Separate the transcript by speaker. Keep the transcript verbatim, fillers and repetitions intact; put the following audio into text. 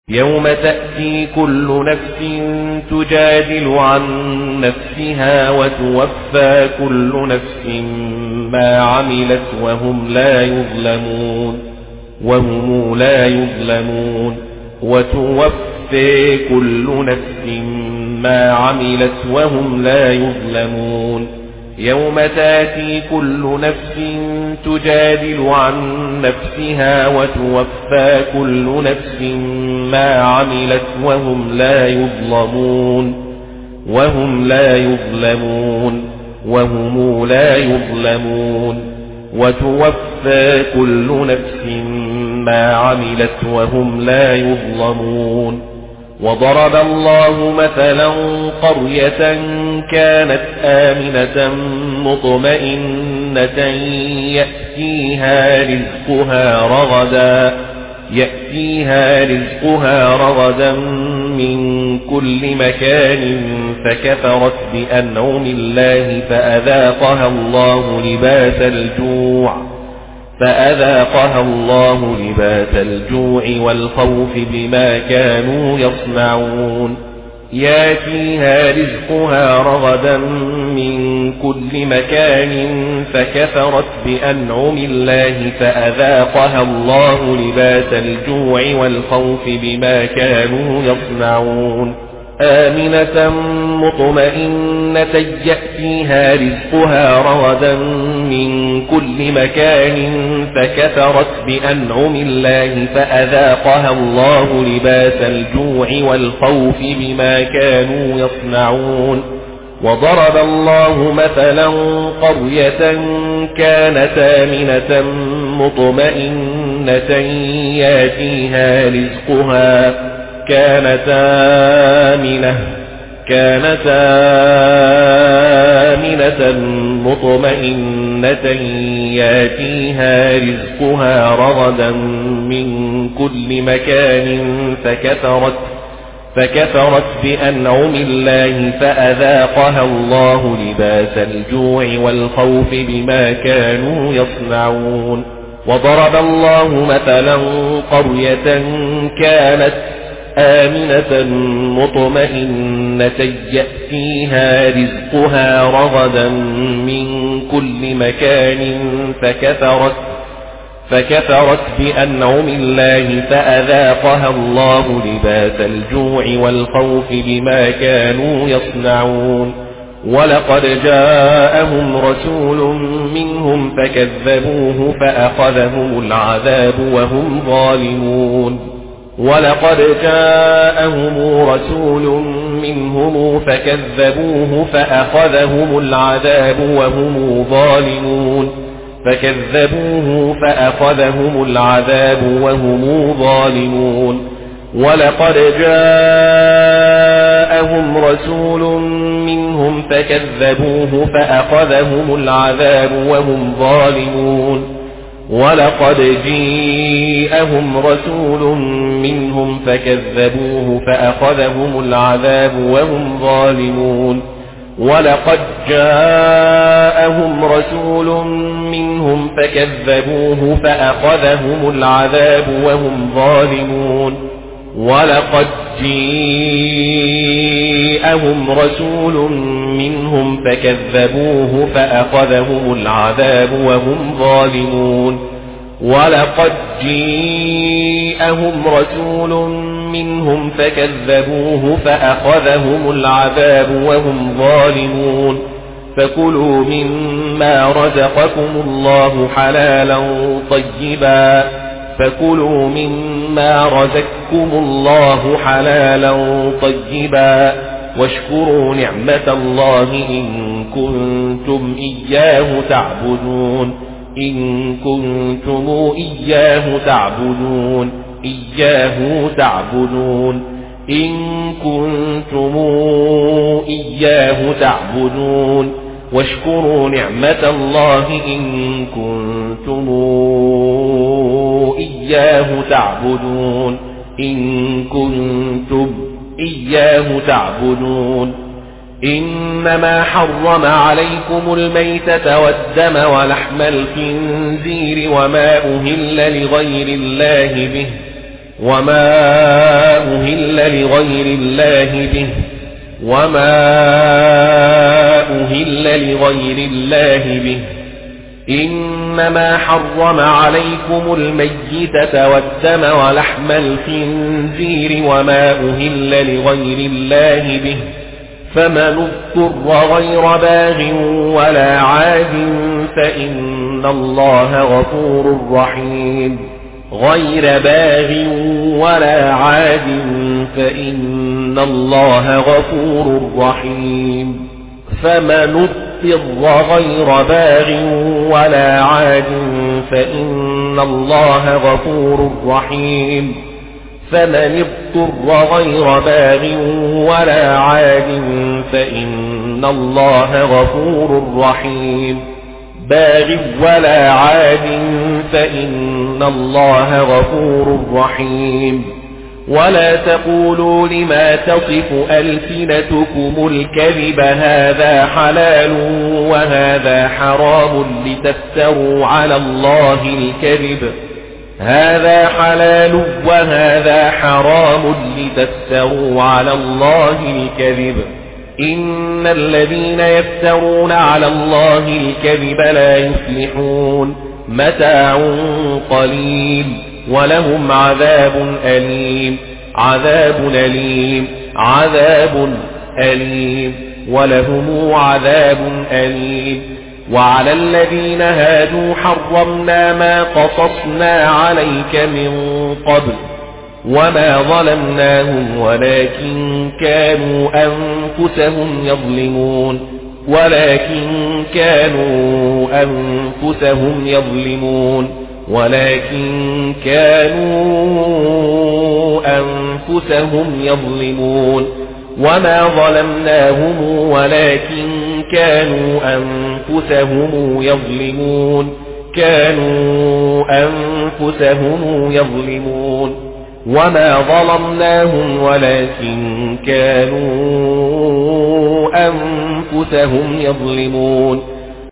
Speaker 1: يوم تأتي كل نفس تجادل عن نفسها وتوفى كل نفس ما عملت وهم لا يظلمون وهم لا يظلمون وتوفى كل نفس ما عملت وهم لا يظلمون يوم تأتي كل نفس تجادل عن نفسها وتوفى كل نفس ما عملت وهم لا يظلمون وهم لا يظلمون وهم لا يظلمون وتوفى كل نفس ما عملت وهم لا يظلمون وضرب الله مثلا قرية كانت آمنة مطمئنة يأتيها رزقها رغدا يأتيها رزقها رغدا من كل مكان فكفرت بأنعم الله فأذاقها الله لباس الجوع فأذاقها الله لباس الجوع والخوف بما كانوا يصنعون ياتيها رزقها رغدا من كل مكان فكفرت بأنعم الله فأذاقها الله لباس الجوع والخوف بما كانوا يصنعون آمنة مطمئنة يأتيها رزقها رغدا من كل مكان فكفرت بأنعم الله فأذاقها الله لباس الجوع والخوف بما كانوا يصنعون وضرب الله مثلا قرية كانت آمنة مطمئنة يأتيها رزقها كانت آمنة كانت آمنة مطمئنة يأتيها رزقها رغدا من كل مكان فكفرت فكفرت بأنعم الله فأذاقها الله لباس الجوع والخوف بما كانوا يصنعون وضرب الله مثلا قرية كانت آمنة مطمئنة يأتيها رزقها رغدا من كل مكان فكفرت فكفرت بأنعم الله فأذاقها الله لباس الجوع والخوف بما كانوا يصنعون ولقد جاءهم رسول منهم فكذبوه فأخذهم العذاب وهم ظالمون ولقد جاءهم رسول منهم فكذبوه فأخذهم العذاب وهم ظالمون فكذبوه فأخذهم العذاب وهم ظالمون ولقد جاءهم رسول منهم فكذبوه فأخذهم العذاب وهم ظالمون ولقد جاءهم رسول منهم فكذبوه فأخذهم العذاب وهم ظالمون ولقد جاءهم رسول منهم فكذبوه فأخذهم العذاب وهم ظالمون ولقد جاءهم رسول منهم فكذبوه فأخذهم العذاب وهم ظالمون ولقد جاءهم رسول منهم فكذبوه فأخذهم العذاب وهم ظالمون فكلوا مما رزقكم الله حلالا طيبا فكلوا مما رزقكم الله حلالا طيبا واشكروا نعمة الله إن كنتم إياه تعبدون إن كنتم إياه تعبدون إياه تعبدون إن كنتم إياه تعبدون واشكروا نعمة الله إن كنتم إياه تعبدون إن كنتم إياه تعبدون إنما حرم عليكم الميتة والدم ولحم الخنزير وما أهل لغير الله به وما لغير الله به وما أهل لغير الله به إنما حرم عليكم الميتة والدم ولحم الخنزير وما أهل لغير الله به فمن اضطر غير باغ ولا عاد فإن الله غفور رحيم غير باغ ولا عاد فإن الله غفور رحيم فمن اضطر غير باغ ولا عاد فإن الله غفور رحيم فمن اضطر غير باغ ولا عاد فإن الله غفور رحيم باغ ولا عاد فإن الله غفور رحيم ولا تقولوا لما تصف ألسنتكم الكذب هذا حلال وهذا حرام لتفتروا على الله الكذب هذا حلال وهذا حرام لتفتروا على الله الكذب إن الذين يفترون على الله الكذب لا يفلحون متاع قليل ولهم عذاب أليم عذاب أليم عذاب أليم ولهم عذاب أليم وعلى الذين هادوا حرمنا ما قصصنا عليك من قبل وما ظلمناهم ولكن كانوا أنفسهم يظلمون ولكن كانوا أنفسهم يظلمون ولكن كانوا أنفسهم يظلمون وما ظلمناهم ولكن كانوا أنفسهم يظلمون كانوا أنفسهم يظلمون وما ظلمناهم ولكن كانوا أنفسهم يظلمون